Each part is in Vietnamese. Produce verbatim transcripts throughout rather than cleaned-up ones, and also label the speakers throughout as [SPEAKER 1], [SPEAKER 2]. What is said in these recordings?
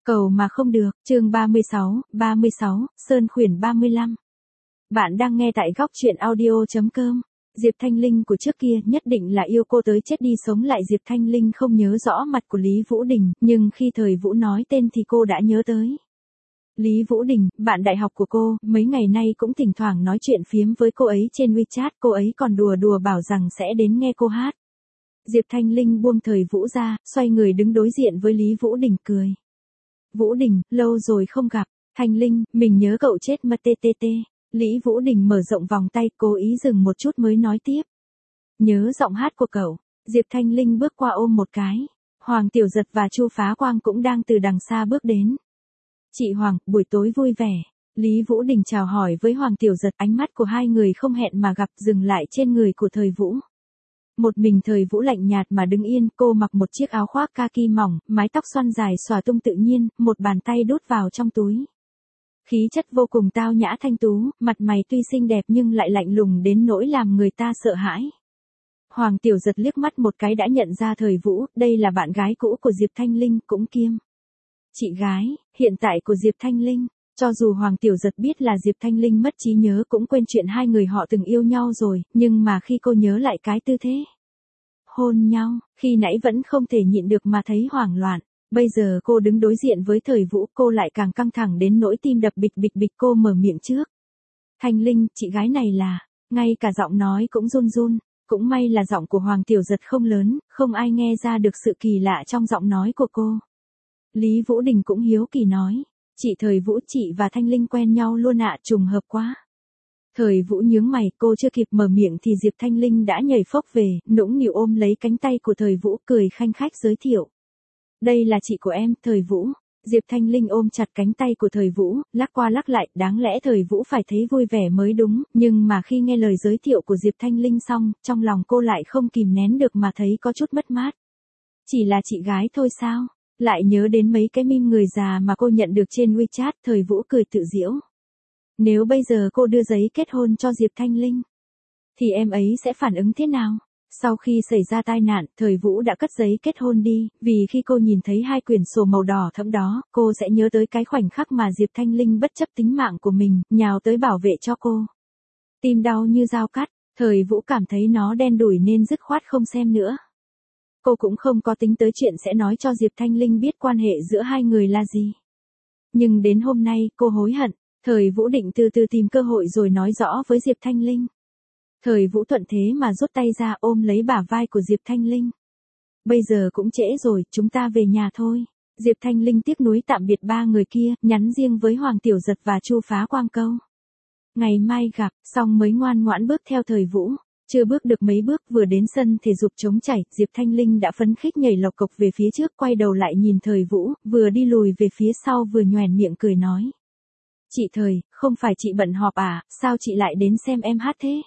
[SPEAKER 1] Cầu mà không được, chương ba mươi sáu, ba mươi sáu, Sơn khuyển ba mươi lăm. Bạn đang nghe tại góc truyện audio.com. Diệp Thanh Linh của trước kia nhất định là yêu cô tới chết đi sống lại. Diệp Thanh Linh không nhớ rõ mặt của Lý Vũ Đình, nhưng khi Thời Vũ nói tên thì cô đã nhớ tới. Lý Vũ Đình, bạn đại học của cô, mấy ngày nay cũng thỉnh thoảng nói chuyện phiếm với cô ấy trên WeChat, cô ấy còn đùa đùa bảo rằng sẽ đến nghe cô hát. Diệp Thanh Linh buông Thời Vũ ra, xoay người đứng đối diện với Lý Vũ Đình cười. Vũ Đình, lâu rồi không gặp. Thanh Linh, mình nhớ cậu chết mà tê tê tê. Lý Vũ Đình mở rộng vòng tay, cố ý dừng một chút mới nói tiếp. Nhớ giọng hát của cậu. Diệp Thanh Linh bước qua ôm một cái. Hoàng Tiểu Giật và Chu Phá Quang cũng đang từ đằng xa bước đến. Chị Hoàng, buổi tối vui vẻ. Lý Vũ Đình chào hỏi với Hoàng Tiểu Giật, ánh mắt của hai người không hẹn mà gặp dừng lại trên người của Thời Vũ. Một mình Thời Vũ lạnh nhạt mà đứng yên, cô mặc một chiếc áo khoác kaki mỏng, mái tóc xoăn dài xõa tung tự nhiên, một bàn tay đút vào trong túi. Khí chất vô cùng tao nhã thanh tú, mặt mày tuy xinh đẹp nhưng lại lạnh lùng đến nỗi làm người ta sợ hãi. Hoàng Tiểu Giật liếc mắt một cái đã nhận ra Thời Vũ, đây là bạn gái cũ của Diệp Thanh Linh, cũng kiêm chị gái hiện tại của Diệp Thanh Linh. Cho dù Hoàng Tiểu Giật biết là Diệp Thanh Linh mất trí nhớ cũng quên chuyện hai người họ từng yêu nhau rồi, nhưng mà khi cô nhớ lại cái tư thế hôn nhau, khi nãy vẫn không thể nhịn được mà thấy hoảng loạn. Bây giờ cô đứng đối diện với Thời Vũ, cô lại càng căng thẳng đến nỗi tim đập bịch bịch bịch. Cô mở miệng trước. Thanh Linh, chị gái này là, ngay cả giọng nói cũng run run. Cũng may là giọng của Hoàng Tiểu Giật không lớn, không ai nghe ra được sự kỳ lạ trong giọng nói của cô. Lý Vũ Đình cũng hiếu kỳ nói. Chị Thời Vũ, chị và Thanh Linh quen nhau luôn ạ, trùng hợp quá. Thời Vũ nhướng mày, cô chưa kịp mở miệng thì Diệp Thanh Linh đã nhảy phốc về, nũng nịu ôm lấy cánh tay của Thời Vũ, cười khanh khách giới thiệu. Đây là chị của em, Thời Vũ. Diệp Thanh Linh ôm chặt cánh tay của Thời Vũ, lắc qua lắc lại, đáng lẽ Thời Vũ phải thấy vui vẻ mới đúng, nhưng mà khi nghe lời giới thiệu của Diệp Thanh Linh xong, trong lòng cô lại không kìm nén được mà thấy có chút mất mát. Chỉ là chị gái thôi sao? Lại nhớ đến mấy cái meme người già mà cô nhận được trên WeChat, Thời Vũ cười tự giễu. Nếu bây giờ cô đưa giấy kết hôn cho Diệp Thanh Linh, thì em ấy sẽ phản ứng thế nào? Sau khi xảy ra tai nạn, Thời Vũ đã cất giấy kết hôn đi, vì khi cô nhìn thấy hai quyển sổ màu đỏ thẫm đó, cô sẽ nhớ tới cái khoảnh khắc mà Diệp Thanh Linh bất chấp tính mạng của mình, nhào tới bảo vệ cho cô. Tim đau như dao cắt, Thời Vũ cảm thấy nó đen đủi nên dứt khoát không xem nữa. Cô cũng không có tính tới chuyện sẽ nói cho Diệp Thanh Linh biết quan hệ giữa hai người là gì. Nhưng đến hôm nay, cô hối hận. Thời Vũ định từ từ tìm cơ hội rồi nói rõ với Diệp Thanh Linh. Thời Vũ thuận thế mà rút tay ra ôm lấy bả vai của Diệp Thanh Linh. Bây giờ cũng trễ rồi, chúng ta về nhà thôi. Diệp Thanh Linh tiếc nuối tạm biệt ba người kia, nhắn riêng với Hoàng Tiểu Giật và Chu Phá Quang câu. Ngày mai gặp, xong mới ngoan ngoãn bước theo Thời Vũ. Chưa bước được mấy bước vừa đến sân thể dục trống chảy, Diệp Thanh Linh đã phấn khích nhảy lộc cộc về phía trước, quay đầu lại nhìn Thời Vũ, vừa đi lùi về phía sau vừa nhoẻn miệng cười nói. Chị Thời, không phải chị bận họp à, sao chị lại đến xem em hát thế?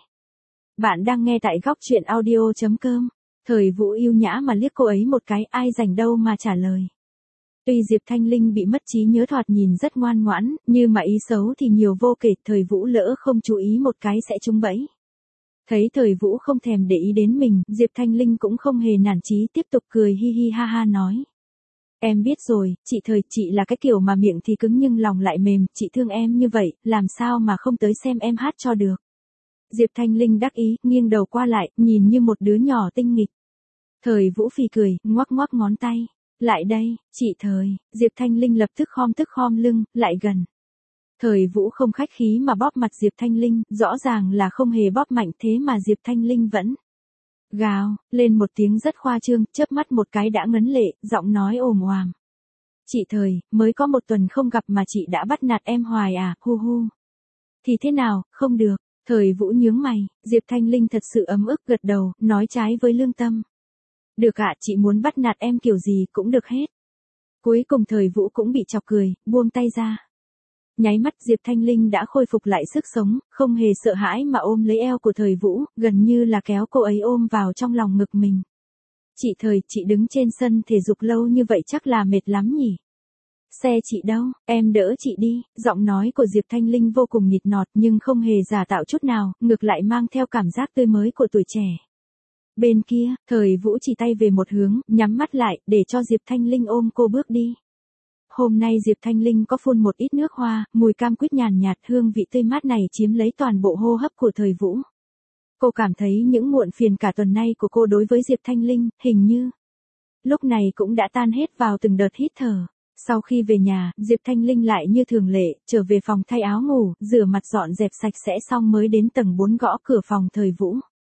[SPEAKER 1] Bạn đang nghe tại góc truyện audio.com. Thời Vũ yêu nhã mà liếc cô ấy một cái, ai rảnh đâu mà trả lời. Tuy Diệp Thanh Linh bị mất trí nhớ thoạt nhìn rất ngoan ngoãn, như mà ý xấu thì nhiều vô kể, Thời Vũ lỡ không chú ý một cái sẽ trúng bẫy. Thấy Thời Vũ không thèm để ý đến mình, Diệp Thanh Linh cũng không hề nản chí, tiếp tục cười hi hi ha ha nói. Em biết rồi, chị Thời, chị là cái kiểu mà miệng thì cứng nhưng lòng lại mềm, chị thương em như vậy, làm sao mà không tới xem em hát cho được. Diệp Thanh Linh đắc ý, nghiêng đầu qua lại, nhìn như một đứa nhỏ tinh nghịch. Thời Vũ phì cười, ngoắc ngoắc ngón tay. Lại đây, chị Thời. Diệp Thanh Linh lập tức khom tức khom lưng, lại gần. Thời Vũ không khách khí mà bóp mặt Diệp Thanh Linh, rõ ràng là không hề bóp mạnh thế mà Diệp Thanh Linh vẫn gào lên một tiếng rất khoa trương, chớp mắt một cái đã ngấn lệ, giọng nói ồm oàm. Chị Thời, mới có một tuần không gặp mà chị đã bắt nạt em hoài à, hu hu. Thì thế nào, không được. Thời Vũ nhướng mày, Diệp Thanh Linh thật sự ấm ức gật đầu, nói trái với lương tâm. Được ạ, chị muốn bắt nạt em kiểu gì cũng được hết. Cuối cùng Thời Vũ cũng bị chọc cười, buông tay ra. Nháy mắt Diệp Thanh Linh đã khôi phục lại sức sống, không hề sợ hãi mà ôm lấy eo của Thời Vũ, gần như là kéo cô ấy ôm vào trong lòng ngực mình. Chị Thời, chị đứng trên sân thể dục lâu như vậy chắc là mệt lắm nhỉ? Xe chị đâu, em đỡ chị đi. Giọng nói của Diệp Thanh Linh vô cùng nhịt nọt nhưng không hề giả tạo chút nào, ngược lại mang theo cảm giác tươi mới của tuổi trẻ. Bên kia, Thời Vũ chỉ tay về một hướng, nhắm mắt lại, để cho Diệp Thanh Linh ôm cô bước đi. Hôm nay Diệp Thanh Linh có phun một ít nước hoa, mùi cam quýt nhàn nhạt, hương vị tươi mát này chiếm lấy toàn bộ hô hấp của Thời Vũ. Cô cảm thấy những muộn phiền cả tuần nay của cô đối với Diệp Thanh Linh, hình như lúc này cũng đã tan hết vào từng đợt hít thở. Sau khi về nhà, Diệp Thanh Linh lại như thường lệ, trở về phòng thay áo ngủ, rửa mặt dọn dẹp sạch sẽ xong mới đến tầng bốn gõ cửa phòng Thời Vũ.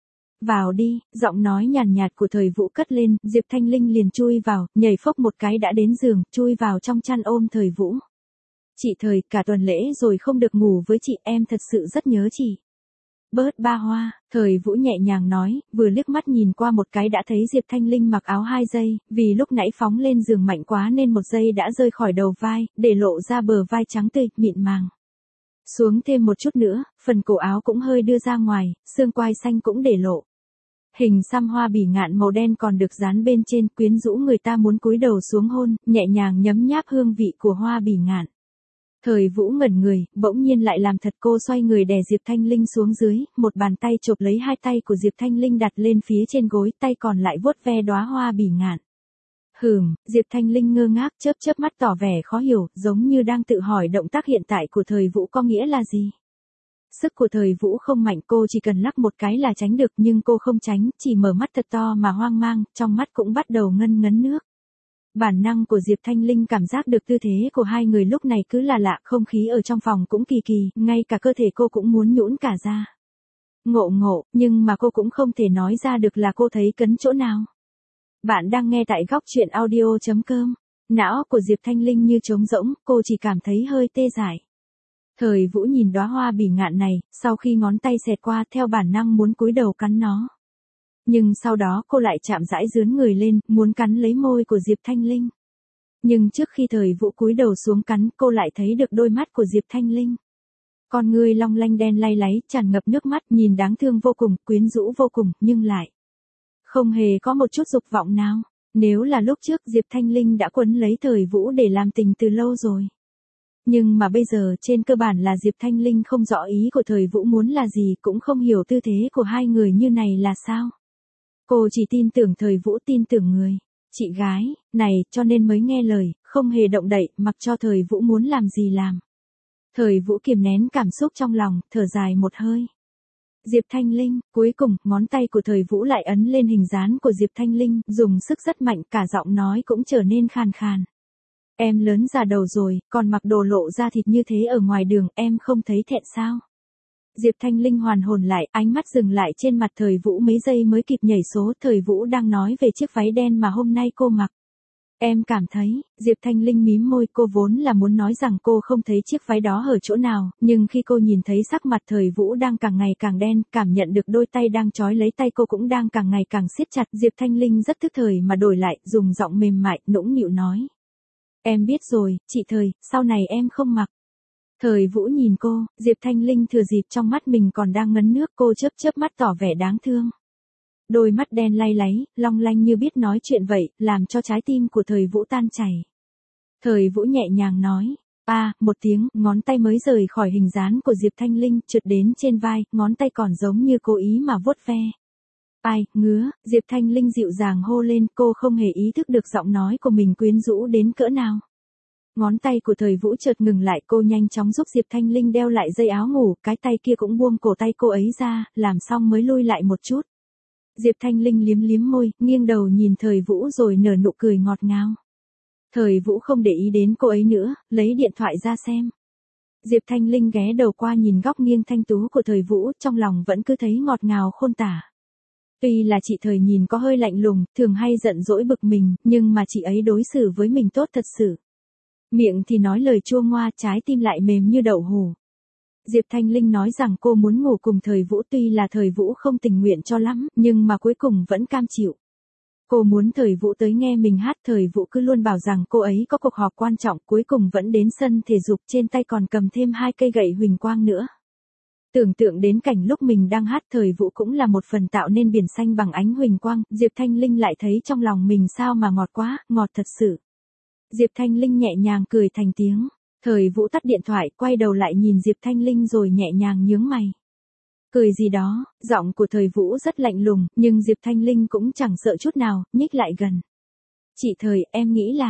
[SPEAKER 1] Vào đi, giọng nói nhàn nhạt của Thời Vũ cất lên, Diệp Thanh Linh liền chui vào, nhảy phốc một cái đã đến giường, chui vào trong chăn ôm Thời Vũ. Chị Thời, cả tuần lễ rồi không được ngủ với chị, em thật sự rất nhớ chị. Bớt ba hoa, Thời Vũ nhẹ nhàng nói, vừa liếc mắt nhìn qua một cái đã thấy Diệp Thanh Linh mặc áo hai giây, vì lúc nãy phóng lên giường mạnh quá nên một giây đã rơi khỏi đầu vai, để lộ ra bờ vai trắng tươi, mịn màng. Xuống thêm một chút nữa, phần cổ áo cũng hơi đưa ra ngoài, xương quai xanh cũng để lộ. Hình xăm hoa bỉ ngạn màu đen còn được dán bên trên, quyến rũ người ta muốn cúi đầu xuống hôn, nhẹ nhàng nhấm nháp hương vị của hoa bỉ ngạn. Thời Vũ ngẩn người, bỗng nhiên lại làm thật, cô xoay người đè Diệp Thanh Linh xuống dưới, một bàn tay chộp lấy hai tay của Diệp Thanh Linh đặt lên phía trên gối, tay còn lại vuốt ve đóa hoa bỉ ngạn. Hừm, Diệp Thanh Linh ngơ ngác chớp chớp mắt tỏ vẻ khó hiểu, giống như đang tự hỏi động tác hiện tại của Thời Vũ có nghĩa là gì. Sức của Thời Vũ không mạnh, cô chỉ cần lắc một cái là tránh được, nhưng cô không tránh, chỉ mở mắt thật to mà hoang mang, trong mắt cũng bắt đầu ngân ngấn nước. Bản năng của Diệp Thanh Linh cảm giác được tư thế của hai người lúc này cứ là lạ, không khí ở trong phòng cũng kỳ kỳ, ngay cả cơ thể cô cũng muốn nhũn cả ra. Ngộ ngộ, nhưng mà cô cũng không thể nói ra được là cô thấy cấn chỗ nào. Bạn đang nghe tại góc truyện audio chấm com. Não của Diệp Thanh Linh như trống rỗng, cô chỉ cảm thấy hơi tê dại. Thời Vũ nhìn đóa hoa bỉ ngạn này, sau khi ngón tay xẹt qua theo bản năng muốn cúi đầu cắn nó. Nhưng sau đó cô lại chạm rãi dướn người lên, muốn cắn lấy môi của Diệp Thanh Linh. Nhưng trước khi Thời Vũ cúi đầu xuống cắn, cô lại thấy được đôi mắt của Diệp Thanh Linh. Con ngươi long lanh đen lay láy, tràn ngập nước mắt, nhìn đáng thương vô cùng, quyến rũ vô cùng, nhưng lại không hề có một chút dục vọng nào. Nếu là lúc trước Diệp Thanh Linh đã quấn lấy Thời Vũ để làm tình từ lâu rồi. Nhưng mà bây giờ trên cơ bản là Diệp Thanh Linh không rõ ý của Thời Vũ muốn là gì, cũng không hiểu tư thế của hai người như này là sao. Cô chỉ tin tưởng Thời Vũ, tin tưởng người chị gái này, cho nên mới nghe lời, không hề động đậy, mặc cho Thời Vũ muốn làm gì làm. Thời Vũ kiềm nén cảm xúc trong lòng, thở dài một hơi. Diệp Thanh Linh, cuối cùng, ngón tay của Thời Vũ lại ấn lên hình dán của Diệp Thanh Linh, dùng sức rất mạnh, cả giọng nói cũng trở nên khàn khàn. Em lớn già đầu rồi, còn mặc đồ lộ ra thịt như thế ở ngoài đường, em không thấy thẹn sao? Diệp Thanh Linh hoàn hồn lại, ánh mắt dừng lại trên mặt Thời Vũ mấy giây mới kịp nhảy số. Thời Vũ đang nói về chiếc váy đen mà hôm nay cô mặc. Em cảm thấy, Diệp Thanh Linh mím môi, cô vốn là muốn nói rằng cô không thấy chiếc váy đó ở chỗ nào, nhưng khi cô nhìn thấy sắc mặt Thời Vũ đang càng ngày càng đen, cảm nhận được đôi tay đang trói lấy tay cô cũng đang càng ngày càng siết chặt, Diệp Thanh Linh rất tức thời mà đổi lại, dùng giọng mềm mại, nũng nịu nói. Em biết rồi, chị Thời, sau này em không mặc. Thời Vũ nhìn cô, Diệp Thanh Linh thừa dịp trong mắt mình còn đang ngấn nước, cô chớp chớp mắt tỏ vẻ đáng thương. Đôi mắt đen lay láy, long lanh như biết nói chuyện vậy, làm cho trái tim của Thời Vũ tan chảy. Thời Vũ nhẹ nhàng nói, a, à, một tiếng, ngón tay mới rời khỏi hình dán của Diệp Thanh Linh, trượt đến trên vai, ngón tay còn giống như cố ý mà vuốt ve. Ai, ngứa, Diệp Thanh Linh dịu dàng hô lên, cô không hề ý thức được giọng nói của mình quyến rũ đến cỡ nào. Ngón tay của Thời Vũ chợt ngừng lại, cô nhanh chóng giúp Diệp Thanh Linh đeo lại dây áo ngủ, cái tay kia cũng buông cổ tay cô ấy ra, làm xong mới lui lại một chút. Diệp Thanh Linh liếm liếm môi, nghiêng đầu nhìn Thời Vũ rồi nở nụ cười ngọt ngào. Thời Vũ không để ý đến cô ấy nữa, lấy điện thoại ra xem. Diệp Thanh Linh ghé đầu qua nhìn góc nghiêng thanh tú của Thời Vũ, trong lòng vẫn cứ thấy ngọt ngào khôn tả. Tuy là chị Thời nhìn có hơi lạnh lùng, thường hay giận dỗi bực mình, nhưng mà chị ấy đối xử với mình tốt thật sự. Miệng thì nói lời chua ngoa, trái tim lại mềm như đậu hũ. Diệp Thanh Linh nói rằng cô muốn ngủ cùng Thời Vũ, tuy là Thời Vũ không tình nguyện cho lắm, nhưng mà cuối cùng vẫn cam chịu. Cô muốn Thời Vũ tới nghe mình hát, Thời Vũ cứ luôn bảo rằng cô ấy có cuộc họp quan trọng, cuối cùng vẫn đến sân thể dục, trên tay còn cầm thêm hai cây gậy huỳnh quang nữa. Tưởng tượng đến cảnh lúc mình đang hát, Thời Vũ cũng là một phần tạo nên biển xanh bằng ánh huỳnh quang, Diệp Thanh Linh lại thấy trong lòng mình sao mà ngọt quá, ngọt thật sự. Diệp Thanh Linh nhẹ nhàng cười thành tiếng. Thời Vũ tắt điện thoại, quay đầu lại nhìn Diệp Thanh Linh rồi nhẹ nhàng nhướng mày. Cười gì đó, giọng của Thời Vũ rất lạnh lùng, nhưng Diệp Thanh Linh cũng chẳng sợ chút nào, nhích lại gần. Chị Thời, em nghĩ là,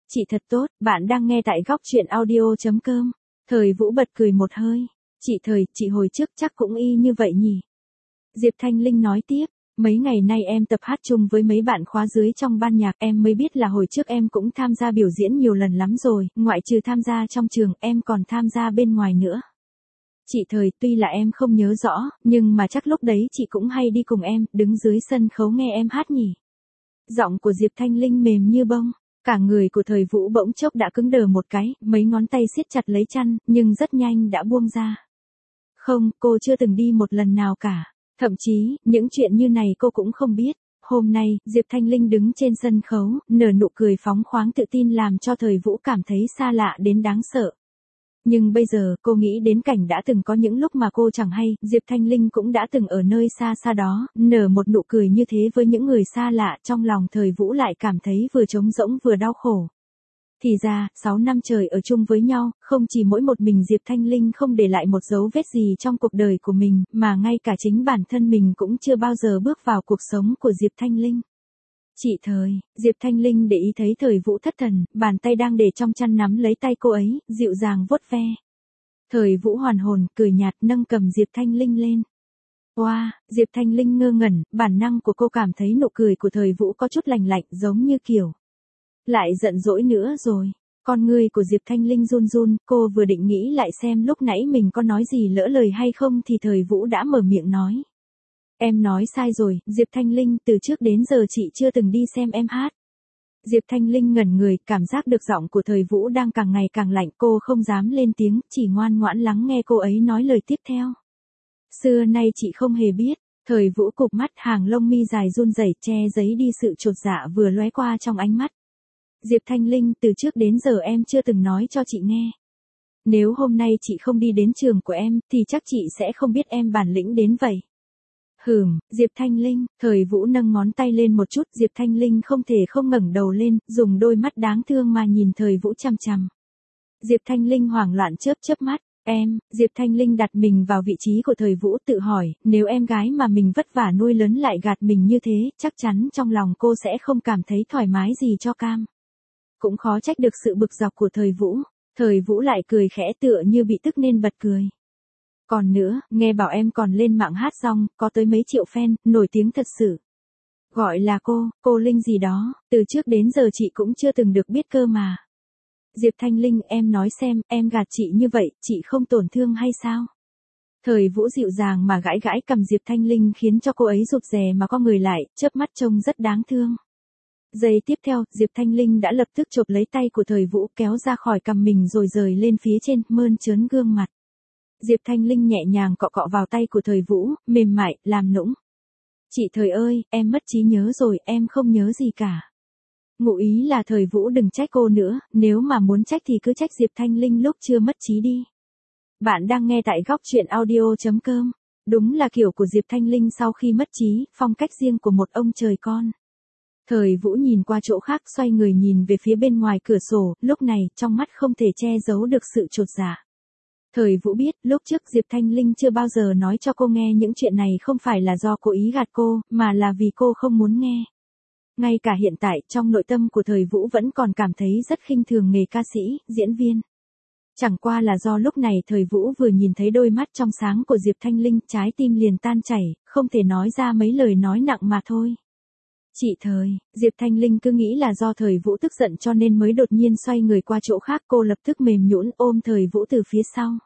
[SPEAKER 1] Chị thật tốt, bạn đang nghe tại góc chuyện audio.com. Thời Vũ bật cười một hơi. Chị Thời, chị hồi trước chắc cũng y như vậy nhỉ? Diệp Thanh Linh nói tiếp, mấy ngày nay em tập hát chung với mấy bạn khóa dưới trong ban nhạc, em mới biết là hồi trước em cũng tham gia biểu diễn nhiều lần lắm rồi, ngoại trừ tham gia trong trường, em còn tham gia bên ngoài nữa. Chị Thời, tuy là em không nhớ rõ, nhưng mà chắc lúc đấy chị cũng hay đi cùng em, đứng dưới sân khấu nghe em hát nhỉ? Giọng của Diệp Thanh Linh mềm như bông. Cả người của Thời Vũ bỗng chốc đã cứng đờ một cái, mấy ngón tay siết chặt lấy chăn, nhưng rất nhanh đã buông ra. Không, cô chưa từng đi một lần nào cả. Thậm chí, những chuyện như này cô cũng không biết. Hôm nay, Diệp Thanh Linh đứng trên sân khấu, nở nụ cười phóng khoáng tự tin làm cho Thời Vũ cảm thấy xa lạ đến đáng sợ. Nhưng bây giờ, cô nghĩ đến cảnh đã từng có những lúc mà cô chẳng hay, Diệp Thanh Linh cũng đã từng ở nơi xa xa đó, nở một nụ cười như thế với những người xa lạ, trong lòng Thời Vũ lại cảm thấy vừa trống rỗng vừa đau khổ. Thì ra, sáu năm trời ở chung với nhau, không chỉ mỗi một mình Diệp Thanh Linh không để lại một dấu vết gì trong cuộc đời của mình, mà ngay cả chính bản thân mình cũng chưa bao giờ bước vào cuộc sống của Diệp Thanh Linh. Chị Thời, Diệp Thanh Linh để ý thấy Thời Vũ thất thần, bàn tay đang để trong chăn nắm lấy tay cô ấy, dịu dàng vuốt ve. Thời Vũ hoàn hồn, cười nhạt nâng cầm Diệp Thanh Linh lên. Wow, Diệp Thanh Linh ngơ ngẩn, bản năng của cô cảm thấy nụ cười của Thời Vũ có chút lành lạnh giống như kiểu. Lại giận dỗi nữa rồi. Con ngươi của Diệp Thanh Linh run run, cô vừa định nghĩ lại xem lúc nãy mình có nói gì lỡ lời hay không thì Thời Vũ đã mở miệng nói. Em nói sai rồi, Diệp Thanh Linh, từ trước đến giờ chị chưa từng đi xem em hát. Diệp Thanh Linh ngẩn người, cảm giác được giọng của Thời Vũ đang càng ngày càng lạnh, cô không dám lên tiếng, chỉ ngoan ngoãn lắng nghe cô ấy nói lời tiếp theo. Xưa nay chị không hề biết. Thời Vũ cụp mắt, hàng lông mi dài run rẩy che giấy đi sự chột dạ vừa lóe qua trong ánh mắt. Diệp Thanh Linh, từ trước đến giờ em chưa từng nói cho chị nghe. Nếu hôm nay chị không đi đến trường của em, thì chắc chị sẽ không biết em bản lĩnh đến vậy. Hừm, Diệp Thanh Linh, Thời Vũ nâng ngón tay lên một chút, Diệp Thanh Linh không thể không ngẩng đầu lên, dùng đôi mắt đáng thương mà nhìn Thời Vũ chằm chằm. Diệp Thanh Linh hoảng loạn chớp chớp mắt, em, Diệp Thanh Linh đặt mình vào vị trí của Thời Vũ tự hỏi, nếu em gái mà mình vất vả nuôi lớn lại gạt mình như thế, chắc chắn trong lòng cô sẽ không cảm thấy thoải mái gì cho cam. Cũng khó trách được sự bực dọc của Thời Vũ. Thời Vũ lại cười khẽ tựa như bị tức nên bật cười. Còn nữa, nghe bảo em còn lên mạng hát xong, có tới mấy triệu fan, nổi tiếng thật sự. Gọi là cô, cô Linh gì đó, từ trước đến giờ chị cũng chưa từng được biết cơ mà. Diệp Thanh Linh, em nói xem, em gạt chị như vậy, chị không tổn thương hay sao? Thời Vũ dịu dàng mà gãi gãi cầm Diệp Thanh Linh khiến cho cô ấy rụt rè mà co người lại, chớp mắt trông rất đáng thương. Giây tiếp theo, Diệp Thanh Linh đã lập tức chộp lấy tay của Thời Vũ kéo ra khỏi cằm mình rồi rời lên phía trên, mơn trớn gương mặt. Diệp Thanh Linh nhẹ nhàng cọ cọ vào tay của Thời Vũ, mềm mại, làm nũng. Chị Thời ơi, em mất trí nhớ rồi, em không nhớ gì cả. Ngụ ý là Thời Vũ đừng trách cô nữa, nếu mà muốn trách thì cứ trách Diệp Thanh Linh lúc chưa mất trí đi. Bạn đang nghe tại góc chuyện audio.com. Đúng là kiểu của Diệp Thanh Linh sau khi mất trí, phong cách riêng của một ông trời con. Thời Vũ nhìn qua chỗ khác, xoay người nhìn về phía bên ngoài cửa sổ, lúc này, trong mắt không thể che giấu được sự chột dạ. Thời Vũ biết, lúc trước Diệp Thanh Linh chưa bao giờ nói cho cô nghe những chuyện này không phải là do cố ý gạt cô, mà là vì cô không muốn nghe. Ngay cả hiện tại, trong nội tâm của Thời Vũ vẫn còn cảm thấy rất khinh thường nghề ca sĩ, diễn viên. Chẳng qua là do lúc này Thời Vũ vừa nhìn thấy đôi mắt trong sáng của Diệp Thanh Linh, trái tim liền tan chảy, không thể nói ra mấy lời nói nặng mà thôi. Chị Thời, Diệp Thanh Linh cứ nghĩ là do Thời Vũ tức giận cho nên mới đột nhiên xoay người qua chỗ khác, cô lập tức mềm nhũn ôm Thời Vũ từ phía sau.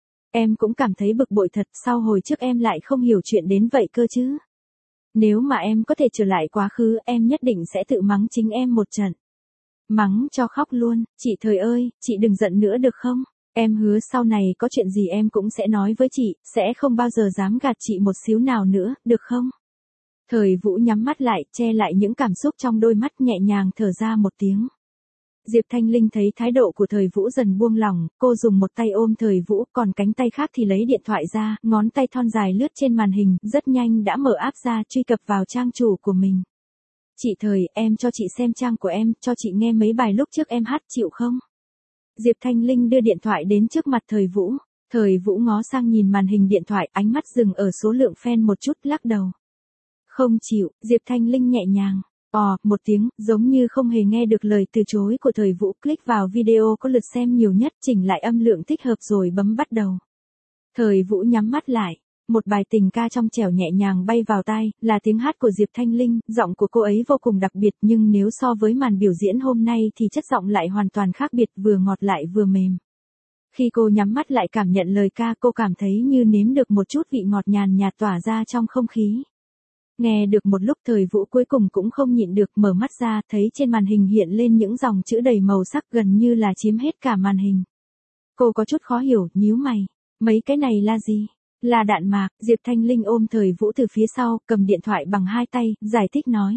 [SPEAKER 1] Em cũng cảm thấy bực bội thật, sao hồi trước em lại không hiểu chuyện đến vậy cơ chứ? Nếu mà em có thể trở lại quá khứ, em nhất định sẽ tự mắng chính em một trận. Mắng cho khóc luôn, chị Thời ơi, chị đừng giận nữa được không? Em hứa sau này có chuyện gì em cũng sẽ nói với chị, sẽ không bao giờ dám gạt chị một xíu nào nữa, được không? Thời Vũ nhắm mắt lại, che lại những cảm xúc trong đôi mắt, nhẹ nhàng thở ra một tiếng. Diệp Thanh Linh thấy thái độ của Thời Vũ dần buông lỏng, cô dùng một tay ôm Thời Vũ, còn cánh tay khác thì lấy điện thoại ra, ngón tay thon dài lướt trên màn hình, rất nhanh đã mở app ra, truy cập vào trang chủ của mình. Chị Thời, em cho chị xem trang của em, cho chị nghe mấy bài lúc trước em hát, chịu không? Diệp Thanh Linh đưa điện thoại đến trước mặt Thời Vũ. Thời Vũ ngó sang nhìn màn hình điện thoại, ánh mắt dừng ở số lượng fan một chút, lắc đầu. Không chịu, Diệp Thanh Linh nhẹ nhàng. Ồ, một tiếng, giống như không hề nghe được lời từ chối của Thời Vũ, click vào video có lượt xem nhiều nhất, chỉnh lại âm lượng thích hợp rồi bấm bắt đầu. Thời Vũ nhắm mắt lại, một bài tình ca trong trẻo nhẹ nhàng bay vào tai, là tiếng hát của Diệp Thanh Linh, giọng của cô ấy vô cùng đặc biệt nhưng nếu so với màn biểu diễn hôm nay thì chất giọng lại hoàn toàn khác biệt, vừa ngọt lại vừa mềm. Khi cô nhắm mắt lại cảm nhận lời ca, cô cảm thấy như nếm được một chút vị ngọt nhàn nhạt tỏa ra trong không khí. Nghe được một lúc Thời Vũ cuối cùng cũng không nhịn được mở mắt ra, thấy trên màn hình hiện lên những dòng chữ đầy màu sắc gần như là chiếm hết cả màn hình. Cô có chút khó hiểu, nhíu mày. Mấy cái này là gì? Là đạn mạc. Diệp Thanh Linh ôm Thời Vũ từ phía sau, cầm điện thoại bằng hai tay, giải thích nói.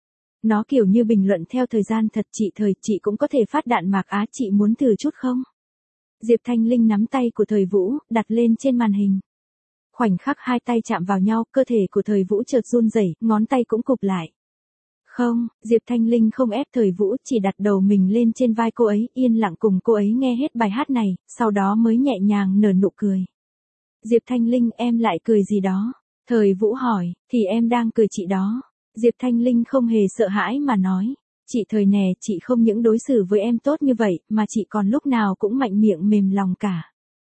[SPEAKER 1] Nó kiểu như bình luận theo thời gian thật. Chị Thời, chị cũng có thể phát đạn mạc á, chị muốn thử chút không? Diệp Thanh Linh nắm tay của Thời Vũ, đặt lên trên màn hình. Khoảnh khắc hai tay chạm vào nhau, cơ thể của Thời Vũ chợt run rẩy, ngón tay cũng cụp lại. Không, Diệp Thanh Linh không ép Thời Vũ, chỉ đặt đầu mình lên trên vai cô ấy, yên lặng cùng cô ấy nghe hết bài hát này, sau đó mới nhẹ nhàng nở nụ cười. Diệp Thanh Linh, em lại cười gì đó? Thời Vũ hỏi, thì em đang cười chị đó. Diệp Thanh Linh không hề sợ hãi mà nói. Chị Thời nè, chị không những đối xử với em tốt như vậy, mà chị còn lúc nào cũng mạnh miệng mềm lòng cả.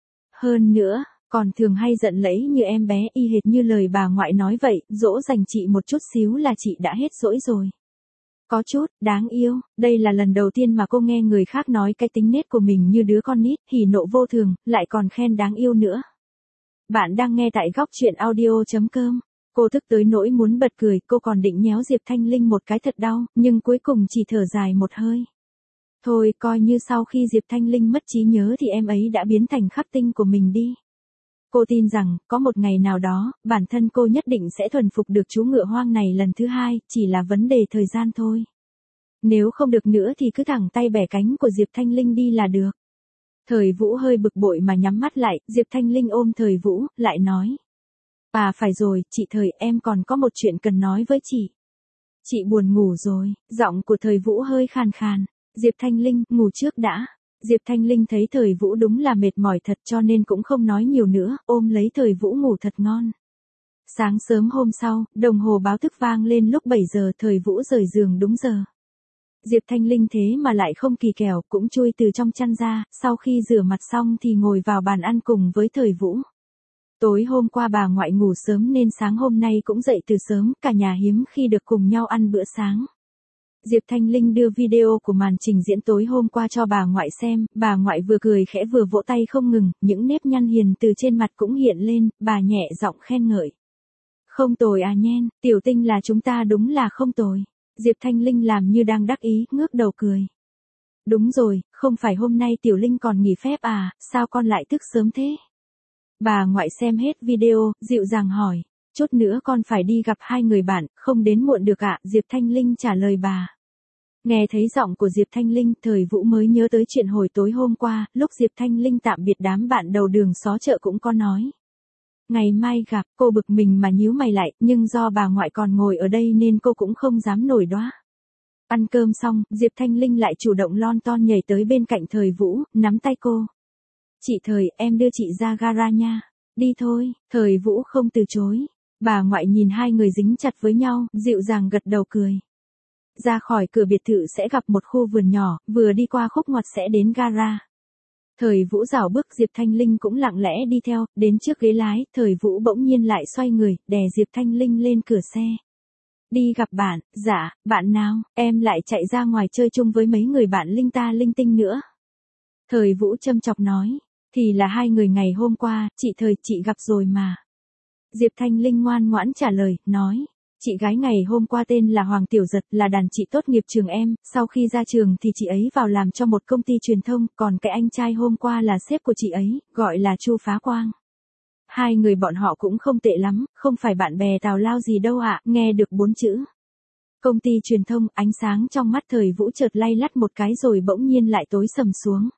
[SPEAKER 1] Hơn nữa, còn thường hay giận lẫy như em bé, y hệt như lời bà ngoại nói vậy, dỗ dành chị một chút xíu là chị đã hết dỗi rồi. Có chút, đáng yêu, đây là lần đầu tiên mà cô nghe người khác nói cái tính nết của mình như đứa con nít, hỉ nộ vô thường, lại còn khen đáng yêu nữa. Bạn đang nghe tại góc truyện audio chấm com. Cô thức tới nỗi muốn bật cười, cô còn định nhéo Diệp Thanh Linh một cái thật đau, nhưng cuối cùng chỉ thở dài một hơi. Thôi, coi như sau khi Diệp Thanh Linh mất trí nhớ thì em ấy đã biến thành khắc tinh của mình đi. Cô tin rằng, có một ngày nào đó, bản thân cô nhất định sẽ thuần phục được chú ngựa hoang này lần thứ hai, chỉ là vấn đề thời gian thôi. Nếu không được nữa thì cứ thẳng tay bẻ cánh của Diệp Thanh Linh đi là được. Thời Vũ hơi bực bội mà nhắm mắt lại, Diệp Thanh Linh ôm Thời Vũ, lại nói. À phải rồi, chị Thời, em còn có một chuyện cần nói với chị. Chị buồn ngủ rồi, giọng của Thời Vũ hơi khàn khàn. Diệp Thanh Linh, ngủ trước đã. Diệp Thanh Linh thấy Thời Vũ đúng là mệt mỏi thật cho nên cũng không nói nhiều nữa, ôm lấy Thời Vũ ngủ thật ngon. Sáng sớm hôm sau, đồng hồ báo thức vang lên lúc bảy giờ, Thời Vũ rời giường đúng giờ. Diệp Thanh Linh thế mà lại không kỳ kèo, cũng chui từ trong chăn ra, sau khi rửa mặt xong thì ngồi vào bàn ăn cùng với Thời Vũ. Tối hôm qua bà ngoại ngủ sớm nên sáng hôm nay cũng dậy từ sớm, cả nhà hiếm khi được cùng nhau ăn bữa sáng. Diệp Thanh Linh đưa video của màn trình diễn tối hôm qua cho bà ngoại xem, bà ngoại vừa cười khẽ vừa vỗ tay không ngừng, những nếp nhăn hiền từ trên mặt cũng hiện lên, bà nhẹ giọng khen ngợi. Không tồi à nhen, tiểu Tinh là chúng ta đúng là không tồi. Diệp Thanh Linh làm như đang đắc ý, ngước đầu cười. Đúng rồi, không phải hôm nay Tiểu Linh còn nghỉ phép à, sao con lại thức sớm thế? Bà ngoại xem hết video, dịu dàng hỏi. Chút nữa con phải đi gặp hai người bạn, không đến muộn được ạ, Diệp Thanh Linh trả lời bà. Nghe thấy giọng của Diệp Thanh Linh, Thời Vũ mới nhớ tới chuyện hồi tối hôm qua, lúc Diệp Thanh Linh tạm biệt đám bạn đầu đường xó chợ cũng có nói. Ngày mai gặp, cô bực mình mà nhíu mày lại, nhưng do bà ngoại còn ngồi ở đây nên cô cũng không dám nổi đoá. Ăn cơm xong, Diệp Thanh Linh lại chủ động lon ton nhảy tới bên cạnh Thời Vũ, nắm tay cô. Chị Thời, em đưa chị ra gara nha. Đi thôi, Thời Vũ không từ chối. Bà ngoại nhìn hai người dính chặt với nhau, dịu dàng gật đầu cười. Ra khỏi cửa biệt thự sẽ gặp một khu vườn nhỏ, vừa đi qua khúc ngoặt sẽ đến gara. Thời Vũ rảo bước, Diệp Thanh Linh cũng lặng lẽ đi theo, đến trước ghế lái, Thời Vũ bỗng nhiên lại xoay người, đè Diệp Thanh Linh lên cửa xe. Đi gặp bạn, dạ, bạn nào, em lại chạy ra ngoài chơi chung với mấy người bạn linh ta linh tinh nữa. Thời Vũ châm chọc nói, thì là hai người ngày hôm qua, chị Thời, chị gặp rồi mà. Diệp Thanh Linh ngoan ngoãn trả lời, nói. Chị gái ngày hôm qua tên là Hoàng Tiểu Giật, là đàn chị tốt nghiệp trường em, sau khi ra trường thì chị ấy vào làm cho một công ty truyền thông, còn cái anh trai hôm qua là sếp của chị ấy, gọi là Chu Phá Quang. Hai người bọn họ cũng không tệ lắm, không phải bạn bè tào lao gì đâu ạ, nghe được bốn chữ. Công ty truyền thông, ánh sáng trong mắt Thời Vũ chợt lay lắt một cái rồi bỗng nhiên lại tối sầm xuống.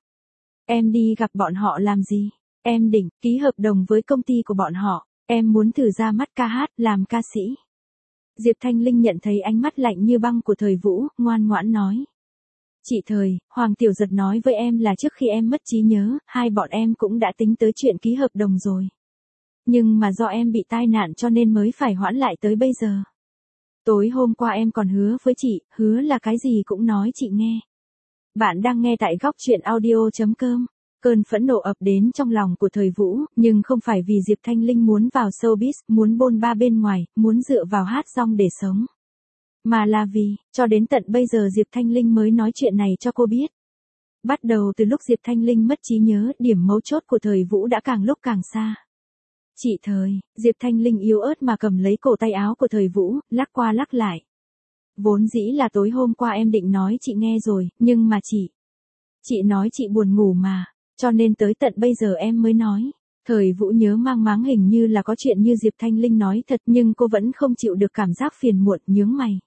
[SPEAKER 1] Em đi gặp bọn họ làm gì? Em định ký hợp đồng với công ty của bọn họ, em muốn thử ra mắt ca hát, làm ca sĩ. Diệp Thanh Linh nhận thấy ánh mắt lạnh như băng của Thời Vũ, ngoan ngoãn nói. Chị Thời, Hoàng Tiểu Giật nói với em là trước khi em mất trí nhớ, hai bọn em cũng đã tính tới chuyện ký hợp đồng rồi. Nhưng mà do em bị tai nạn cho nên mới phải hoãn lại tới bây giờ. Tối hôm qua em còn hứa với chị, hứa là cái gì cũng nói chị nghe. Bạn đang nghe tại góc chuyện audio chấm com. Cơn phẫn nộ ập đến trong lòng của Thời Vũ, nhưng không phải vì Diệp Thanh Linh muốn vào showbiz, muốn bôn ba bên ngoài, muốn dựa vào hát rong để sống. Mà là vì, cho đến tận bây giờ Diệp Thanh Linh mới nói chuyện này cho cô biết. Bắt đầu từ lúc Diệp Thanh Linh mất trí nhớ, điểm mấu chốt của Thời Vũ đã càng lúc càng xa. Chị Thời, Diệp Thanh Linh yếu ớt mà cầm lấy cổ tay áo của Thời Vũ, lắc qua lắc lại. Vốn dĩ là tối hôm qua em định nói chị nghe rồi, nhưng mà chị... Chị nói chị buồn ngủ mà, cho nên tới tận bây giờ em mới nói. Thời Vũ nhớ mang máng hình như là có chuyện như Diệp Thanh Linh nói thật, nhưng cô vẫn không chịu được cảm giác phiền muộn, nhướng mày.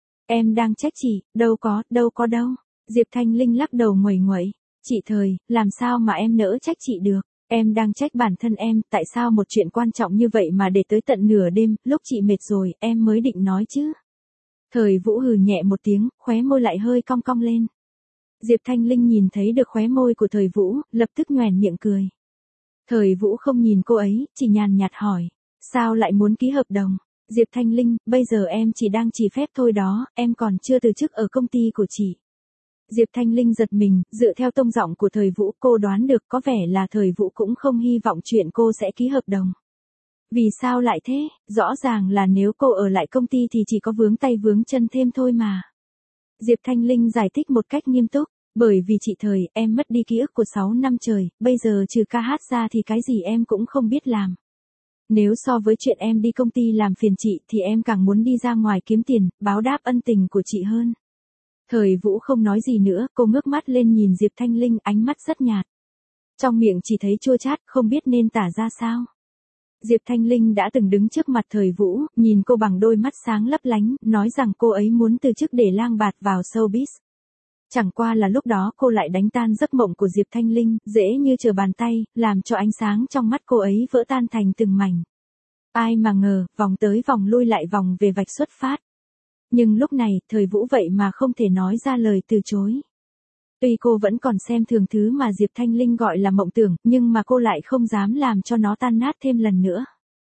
[SPEAKER 1] Em đang trách chị, đâu có, đâu có đâu. Diệp Thanh Linh lắc đầu nguẩy nguẩy. Chị Thời, làm sao mà em nỡ trách chị được? Em đang trách bản thân em, tại sao một chuyện quan trọng như vậy mà để tới tận nửa đêm, lúc chị mệt rồi, em mới định nói chứ. Thời Vũ hừ nhẹ một tiếng, khóe môi lại hơi cong cong lên. Diệp Thanh Linh nhìn thấy được khóe môi của Thời Vũ, lập tức nhoẻn miệng cười. Thời Vũ không nhìn cô ấy, chỉ nhàn nhạt hỏi. Sao lại muốn ký hợp đồng? Diệp Thanh Linh, bây giờ em chỉ đang chỉ phép thôi đó, em còn chưa từ chức ở công ty của chị. Diệp Thanh Linh giật mình, dựa theo tông giọng của Thời Vũ cô đoán được có vẻ là Thời Vũ cũng không hy vọng chuyện cô sẽ ký hợp đồng. Vì sao lại thế? Rõ ràng là nếu cô ở lại công ty thì chỉ có vướng tay vướng chân thêm thôi mà. Diệp Thanh Linh giải thích một cách nghiêm túc, bởi vì chị Thời, em mất đi ký ức của sáu năm trời, bây giờ trừ ca hát ra thì cái gì em cũng không biết làm. Nếu so với chuyện em đi công ty làm phiền chị thì em càng muốn đi ra ngoài kiếm tiền, báo đáp ân tình của chị hơn. Thời Vũ không nói gì nữa, cô ngước mắt lên nhìn Diệp Thanh Linh, ánh mắt rất nhạt. Trong miệng chỉ thấy chua chát, không biết nên tả ra sao. Diệp Thanh Linh đã từng đứng trước mặt Thời Vũ, nhìn cô bằng đôi mắt sáng lấp lánh, nói rằng cô ấy muốn từ chức để lang bạt vào showbiz. Chẳng qua là lúc đó cô lại đánh tan giấc mộng của Diệp Thanh Linh, dễ như trở bàn tay, làm cho ánh sáng trong mắt cô ấy vỡ tan thành từng mảnh. Ai mà ngờ, vòng tới vòng lui lại vòng về vạch xuất phát. Nhưng lúc này, Thời Vũ vậy mà không thể nói ra lời từ chối. Tuy cô vẫn còn xem thường thứ mà Diệp Thanh Linh gọi là mộng tưởng, nhưng mà cô lại không dám làm cho nó tan nát thêm lần nữa.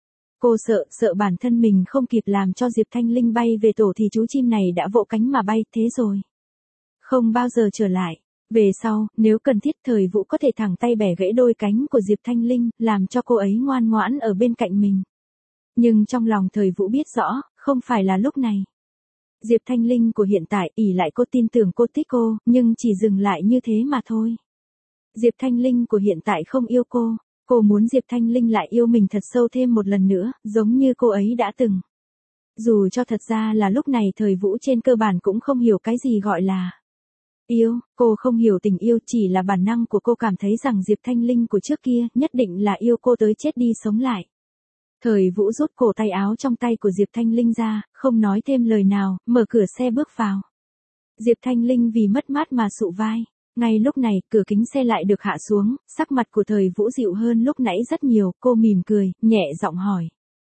[SPEAKER 1] Cô sợ, sợ bản thân mình không kịp làm cho Diệp Thanh Linh bay về tổ thì chú chim này đã vỗ cánh mà bay, thế rồi. Không bao giờ trở lại. Về sau, nếu cần thiết Thời Vũ có thể thẳng tay bẻ gãy đôi cánh của Diệp Thanh Linh, làm cho cô ấy ngoan ngoãn ở bên cạnh mình. Nhưng trong lòng Thời Vũ biết rõ, không phải là lúc này. Diệp Thanh Linh của hiện tại ỷ lại cô tin tưởng cô thích cô, nhưng chỉ dừng lại như thế mà thôi. Diệp Thanh Linh của hiện tại không yêu cô, cô muốn Diệp Thanh Linh lại yêu mình thật sâu thêm một lần nữa, giống như cô ấy đã từng. Dù cho thật ra là lúc này Thời Vũ trên cơ bản cũng không hiểu cái gì gọi là yêu, cô không hiểu tình yêu, chỉ là bản năng của cô cảm thấy rằng Diệp Thanh Linh của trước kia nhất định là yêu cô tới chết đi sống lại. Thời Vũ rút cổ tay áo trong tay của Diệp Thanh Linh ra, không nói thêm lời nào, mở cửa xe bước vào. Diệp Thanh Linh vì mất mát mà sụ vai. Ngay lúc này, cửa kính xe lại được hạ xuống, sắc mặt của Thời Vũ dịu hơn lúc nãy rất nhiều, cô mỉm cười, nhẹ giọng hỏi.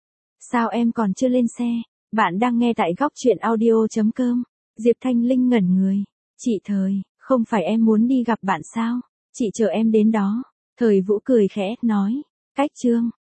[SPEAKER 1] Sao em còn chưa lên xe? Bạn đang nghe tại góc chuyện audio chấm com. Diệp Thanh Linh ngẩn người. Chị Thời, không phải em muốn đi gặp bạn sao? Chị chờ em đến đó. Thời Vũ cười khẽ, nói. Cách chương.